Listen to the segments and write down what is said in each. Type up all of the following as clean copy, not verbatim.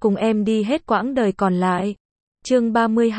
cùng em đi hết quãng đời còn lại. Chương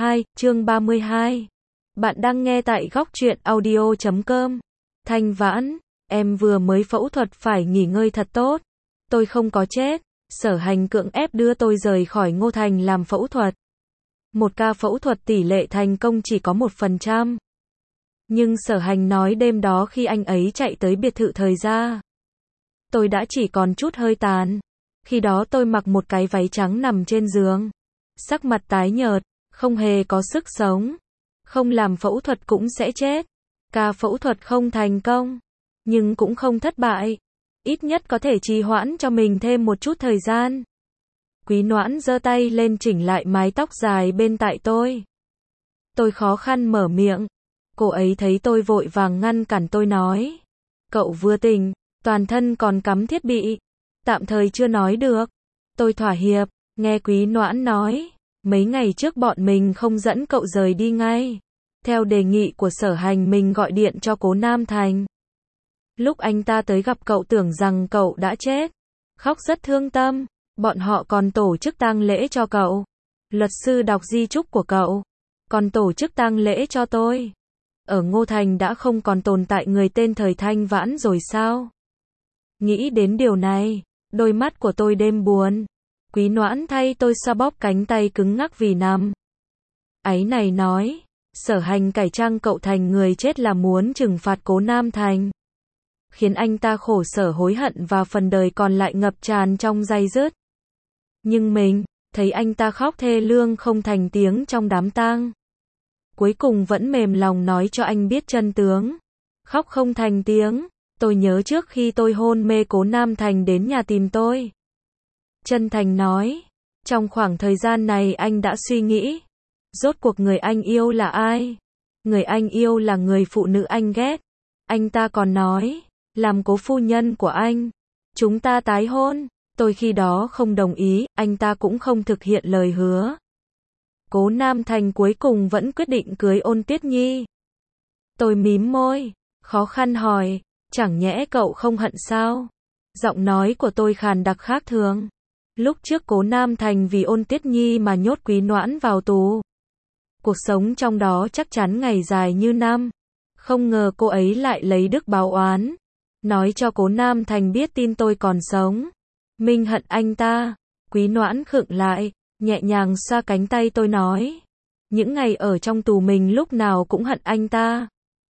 32. Bạn đang nghe tại góc truyện audio.com. Thanh Vãn, em vừa mới phẫu thuật phải nghỉ ngơi thật tốt. Tôi không có chết. Sở Hành cưỡng ép đưa tôi rời khỏi Ngô Thành làm phẫu thuật. Một ca phẫu thuật tỷ lệ thành công chỉ có 1%. Nhưng Sở Hành nói đêm đó khi anh ấy chạy tới biệt thự thời gia, tôi đã chỉ còn chút hơi tàn. Khi đó tôi mặc một cái váy trắng nằm trên giường. Sắc mặt tái nhợt, không hề có sức sống. Không làm phẫu thuật cũng sẽ chết. Ca phẫu thuật không thành công, nhưng cũng không thất bại. Ít nhất có thể trì hoãn cho mình thêm một chút thời gian. Quý Noãn giơ tay lên chỉnh lại mái tóc dài bên tai tôi. Tôi khó khăn mở miệng. Cô ấy thấy tôi vội vàng ngăn cản tôi nói. Cậu vừa tỉnh, toàn thân còn cắm thiết bị. Tạm thời chưa nói được. Tôi thỏa hiệp, nghe Quý Noãn nói. Mấy ngày trước bọn mình không dẫn cậu rời đi ngay. Theo đề nghị của Sở Hành mình gọi điện cho Cố Nam Thành. Lúc anh ta tới gặp cậu tưởng rằng cậu đã chết. Khóc rất thương tâm. Bọn họ còn tổ chức tang lễ cho cậu. Luật sư đọc di chúc của cậu. Còn tổ chức tang lễ cho tôi. Ở Ngô Thành đã không còn tồn tại người tên Thời Thanh Vãn rồi sao? Nghĩ đến điều này, đôi mắt của tôi đêm buồn. Quý Noãn thay tôi xoa bóp cánh tay cứng ngắc vì nằm. Áy này nói, Sở Hành cải trang cậu thành người chết là muốn trừng phạt Cố Nam Thành. Khiến anh ta khổ sở hối hận và phần đời còn lại ngập tràn trong day dứt. Nhưng mình, thấy anh ta khóc thê lương không thành tiếng trong đám tang. Cuối cùng vẫn mềm lòng nói cho anh biết chân tướng. Khóc không thành tiếng. Tôi nhớ trước khi tôi hôn mê Cố Nam Thành đến nhà tìm tôi. Chân thành nói, trong khoảng thời gian này anh đã suy nghĩ. Rốt cuộc người anh yêu là ai? Người anh yêu là người phụ nữ anh ghét. Anh ta còn nói, làm cố phu nhân của anh. Chúng ta tái hôn. Tôi khi đó không đồng ý, anh ta cũng không thực hiện lời hứa. Cố Nam Thành cuối cùng vẫn quyết định cưới Ôn Tuyết Nhi. Tôi mím môi, khó khăn hỏi, chẳng nhẽ cậu không hận sao? Giọng nói của tôi khàn đặc khác thường. Lúc trước Cố Nam Thành vì Ôn Tuyết Nhi mà nhốt Quý Noãn vào tù. Cuộc sống trong đó chắc chắn ngày dài như năm. Không ngờ cô ấy lại lấy đức báo oán. Nói cho Cố Nam Thành biết tin tôi còn sống. Mình hận anh ta. Quý Noãn khựng lại, nhẹ nhàng xoa cánh tay tôi nói. Những ngày ở trong tù mình lúc nào cũng hận anh ta.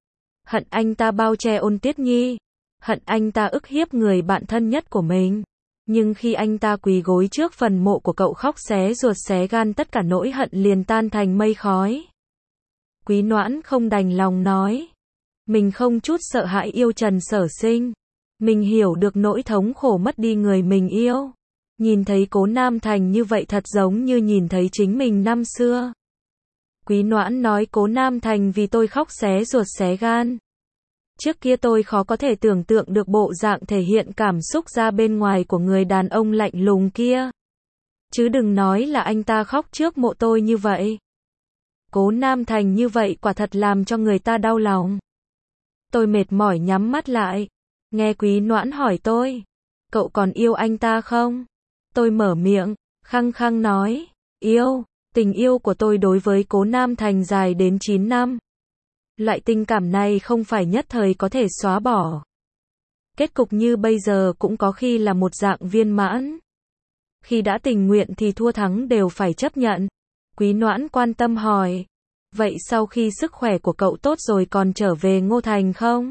Hận anh ta bao che Ôn Tuyết Nhi. Hận anh ta ức hiếp người bạn thân nhất của mình. Nhưng khi anh ta quỳ gối trước phần mộ của cậu khóc xé ruột xé gan tất cả nỗi hận liền tan thành mây khói. Quý Noãn không đành lòng nói. Mình không chút sợ hãi yêu Trần Sở Sinh. Mình hiểu được nỗi thống khổ mất đi người mình yêu. Nhìn thấy Cố Nam Thành như vậy thật giống như nhìn thấy chính mình năm xưa. Quý Noãn nói Cố Nam Thành vì tôi khóc xé ruột xé gan. Trước kia tôi khó có thể tưởng tượng được bộ dạng thể hiện cảm xúc ra bên ngoài của người đàn ông lạnh lùng kia. Chứ đừng nói là anh ta khóc trước mộ tôi như vậy. Cố Nam Thành như vậy quả thật làm cho người ta đau lòng. Tôi mệt mỏi nhắm mắt lại. Nghe Quý Noãn hỏi tôi, cậu còn yêu anh ta không? Tôi mở miệng, khăng khăng nói, yêu. Tình yêu của tôi đối với Cố Nam Thành dài đến 9 năm. Loại tình cảm này không phải nhất thời có thể xóa bỏ. Kết cục như bây giờ cũng có khi là một dạng viên mãn. Khi đã tình nguyện thì thua thắng đều phải chấp nhận. Quý Noãn quan tâm hỏi, vậy sau khi sức khỏe của cậu tốt rồi còn trở về Ngô Thành không?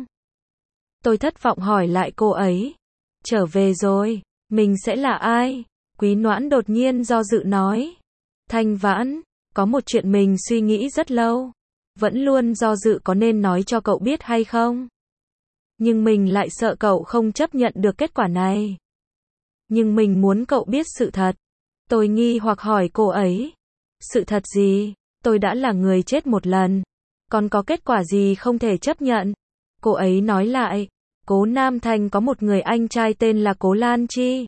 Tôi thất vọng hỏi lại cô ấy. Trở về rồi, mình sẽ là ai? Quý Noãn đột nhiên do dự nói. Thanh Vãn, có một chuyện mình suy nghĩ rất lâu. Vẫn luôn do dự có nên nói cho cậu biết hay không. Nhưng mình lại sợ cậu không chấp nhận được kết quả này. Nhưng mình muốn cậu biết sự thật. Tôi nghi hoặc hỏi cô ấy. Sự thật gì? Tôi đã là người chết một lần. Còn có kết quả gì không thể chấp nhận? Cô ấy nói lại. Cố Nam Thành có một người anh trai tên là Cố Lan Chi.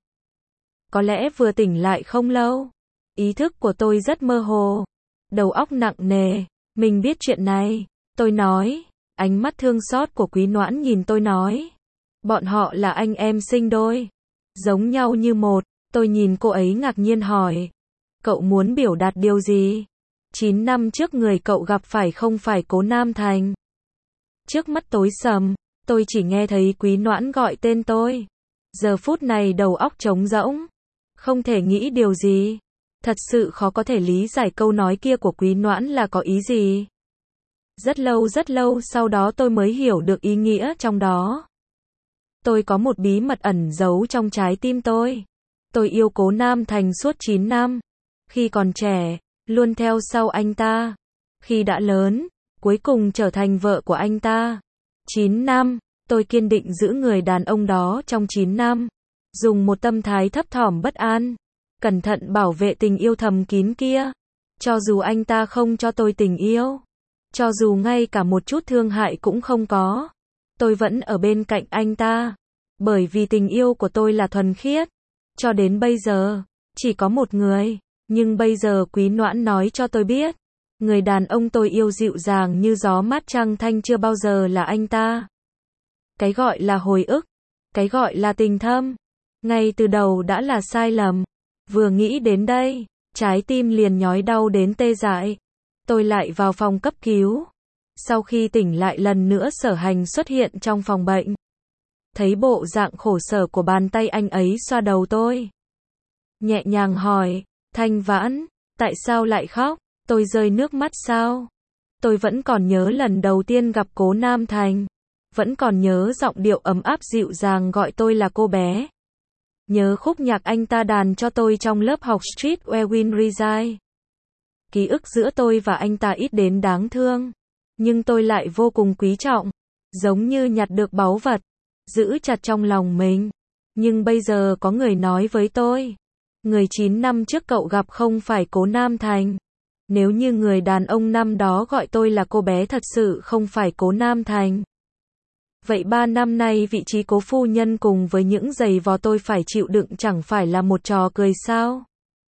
Có lẽ vừa tỉnh lại không lâu. Ý thức của tôi rất mơ hồ. Đầu óc nặng nề. Mình biết chuyện này. Tôi nói. Ánh mắt thương xót của Quý Noãn nhìn tôi nói. Bọn họ là anh em sinh đôi. Giống nhau như một. Tôi nhìn cô ấy ngạc nhiên hỏi. Cậu muốn biểu đạt điều gì? 9 năm trước người cậu gặp phải không phải Cố Nam Thành. Trước mắt tối sầm, tôi chỉ nghe thấy Quý Noãn gọi tên tôi. Giờ phút này đầu óc trống rỗng, không thể nghĩ điều gì. Thật sự khó có thể lý giải câu nói kia của Quý Noãn là có ý gì. Rất lâu sau đó tôi mới hiểu được ý nghĩa trong đó. Tôi có một bí mật ẩn giấu trong trái tim tôi. Tôi yêu Cố Nam Thành suốt 9 năm. Khi còn trẻ, luôn theo sau anh ta. Khi đã lớn, cuối cùng trở thành vợ của anh ta. 9 năm, tôi kiên định giữ người đàn ông đó trong 9 năm. Dùng một tâm thái thấp thỏm bất an, cẩn thận bảo vệ tình yêu thầm kín kia. Cho dù anh ta không cho tôi tình yêu, cho dù ngay cả một chút thương hại cũng không có, tôi vẫn ở bên cạnh anh ta. Bởi vì tình yêu của tôi là thuần khiết. Cho đến bây giờ, chỉ có một người. Nhưng bây giờ Quý Noãn nói cho tôi biết, người đàn ông tôi yêu dịu dàng như gió mát trăng thanh chưa bao giờ là anh ta. Cái gọi là hồi ức, cái gọi là tình thâm, ngay từ đầu đã là sai lầm. Vừa nghĩ đến đây, trái tim liền nhói đau đến tê dại. Tôi lại vào phòng cấp cứu. Sau khi tỉnh lại lần nữa Sở Hành xuất hiện trong phòng bệnh. Thấy bộ dạng khổ sở của bàn tay anh ấy xoa đầu tôi, nhẹ nhàng hỏi, Thanh Vãn, tại sao lại khóc? Tôi rơi nước mắt sao? Tôi vẫn còn nhớ lần đầu tiên gặp Cố Nam Thành. Vẫn còn nhớ giọng điệu ấm áp dịu dàng gọi tôi là cô bé. Nhớ khúc nhạc anh ta đàn cho tôi trong lớp học Street Where Wind Reside. Ký ức giữa tôi và anh ta ít đến đáng thương, nhưng tôi lại vô cùng quý trọng, giống như nhặt được báu vật, giữ chặt trong lòng mình. Nhưng bây giờ có người nói với tôi, người 9 năm trước cậu gặp không phải Cố Nam Thành. Nếu như người đàn ông năm đó gọi tôi là cô bé thật sự không phải Cố Nam Thành, vậy 3 năm nay vị trí Cố phu nhân cùng với những giày vò tôi phải chịu đựng chẳng phải là một trò cười sao?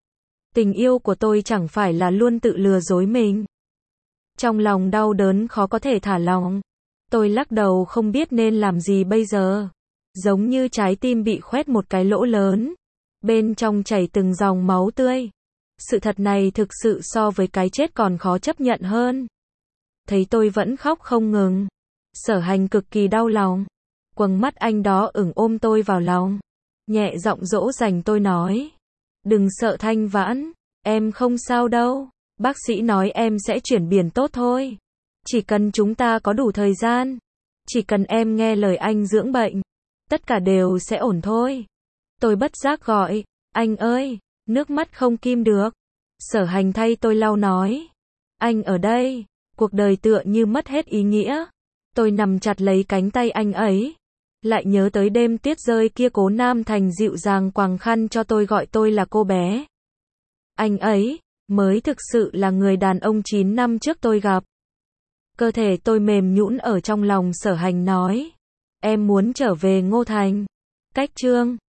Tình yêu của tôi chẳng phải là luôn tự lừa dối mình. Trong lòng đau đớn khó có thể thả lỏng. Tôi lắc đầu không biết nên làm gì bây giờ. Giống như trái tim bị khoét một cái lỗ lớn. Bên trong chảy từng dòng máu tươi. Sự thật này thực sự so với cái chết còn khó chấp nhận hơn. Thấy tôi vẫn khóc không ngừng. Sở Hành cực kỳ đau lòng. Quầng mắt anh đó ửng ôm tôi vào lòng. Nhẹ giọng dỗ dành tôi nói. Đừng sợ Thanh Vãn, em không sao đâu. Bác sĩ nói em sẽ chuyển biển tốt thôi. Chỉ cần chúng ta có đủ thời gian. Chỉ cần em nghe lời anh dưỡng bệnh. Tất cả đều sẽ ổn thôi. Tôi bất giác gọi, anh ơi, nước mắt không kim được. Sở Hành thay tôi lau nói. Anh ở đây, cuộc đời tựa như mất hết ý nghĩa. Tôi nằm chặt lấy cánh tay anh ấy. Lại nhớ tới đêm tuyết rơi kia Cố Nam Thành dịu dàng quàng khăn cho tôi gọi tôi là cô bé. Anh ấy, mới thực sự là người đàn ông 9 năm trước tôi gặp. Cơ thể tôi mềm nhũn ở trong lòng Sở Hành nói. Em muốn trở về Ngô Thành. Cách chương